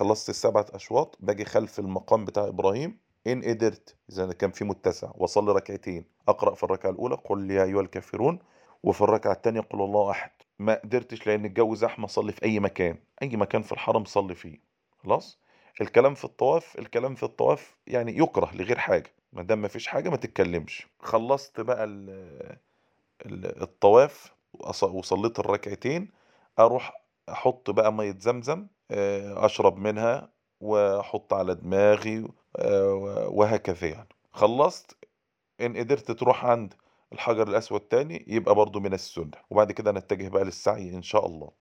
خلصت السبعة أشواط باجي خلف المقام بتاع إبراهيم إن قدرت، إذا كان في متسع وأصلي ركعتين، أقرأ في الركعة الأولى قل يا أيها الكافرون، وفي الركعة التانية قل الله أحد. ما قدرتش لأن الجو زحمة صلي في أي مكان، أي مكان في الحرم صلي فيه. خلاص. الكلام في الطواف يعني يكره لغير حاجة، ما دام ما فيش حاجة ما تتكلمش. خلصت بقى الطواف وصليت الركعتين، أروح أحط بقى مية زمزم أشرب منها وأحط على دماغي وهكذا يعني. خلصت، إن قدرت تروح عند الحجر الأسود تاني يبقى برضو من السنة، وبعد كده نتجه بقى للسعي إن شاء الله.